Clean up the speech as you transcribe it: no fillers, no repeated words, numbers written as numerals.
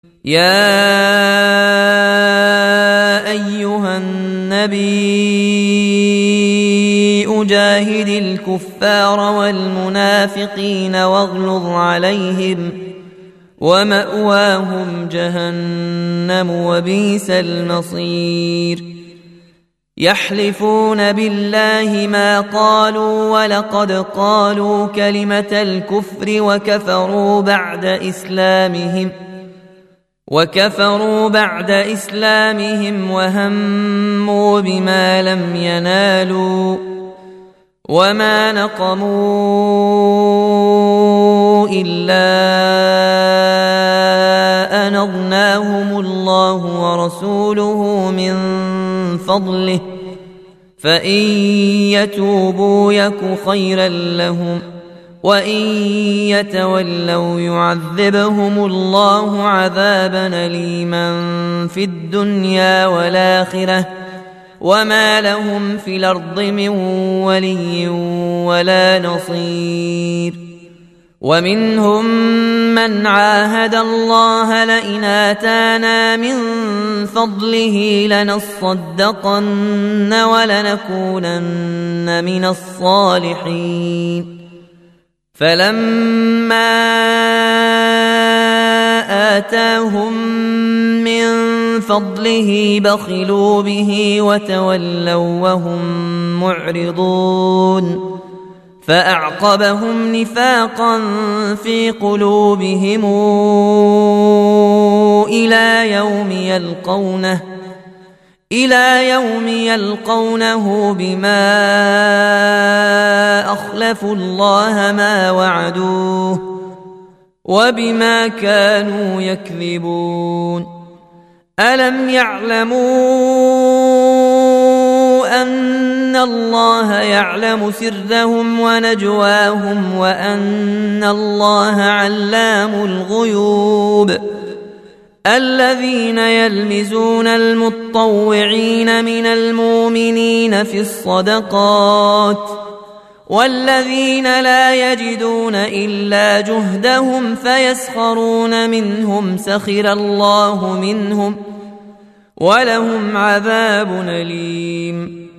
يا أيها النبي جاهد الكفار والمنافقين واغلظ عليهم ومأواهم جهنم وبئس المصير يحلفون بالله ما قالوا ولقد قالوا كلمة الكفر وكفروا بعد إسلامهم وهموا بما لم ينالوا وما نقموا إلا أن أغناهم الله ورسوله من فضله فإن يتوبوا يك خيرا لهم وإن يتولوا يعذبهم الله عذابا أليما في الدنيا والآخرة وما لهم في الأرض من ولي ولا نصير ومنهم من عاهد الله لئن آتانا من فضله لنصدقن ولنكونن من الصالحين فلما آتاهم من فضله بخلوا به وتولوا وهم معرضون فأعقبهم نفاقا في قلوبهم إلى يوم يلقونه بما أخلفوا الله ما وعدوه وبما كانوا يكذبون ألم يعلموا أن الله يعلم سرهم ونجواهم وأن الله علام الغيوب الذين يلمزون المطوعين من المؤمنين في الصدقات والذين لا يجدون إلا جهدهم فيسخرون منهم سخر الله منهم ولهم عذاب أليم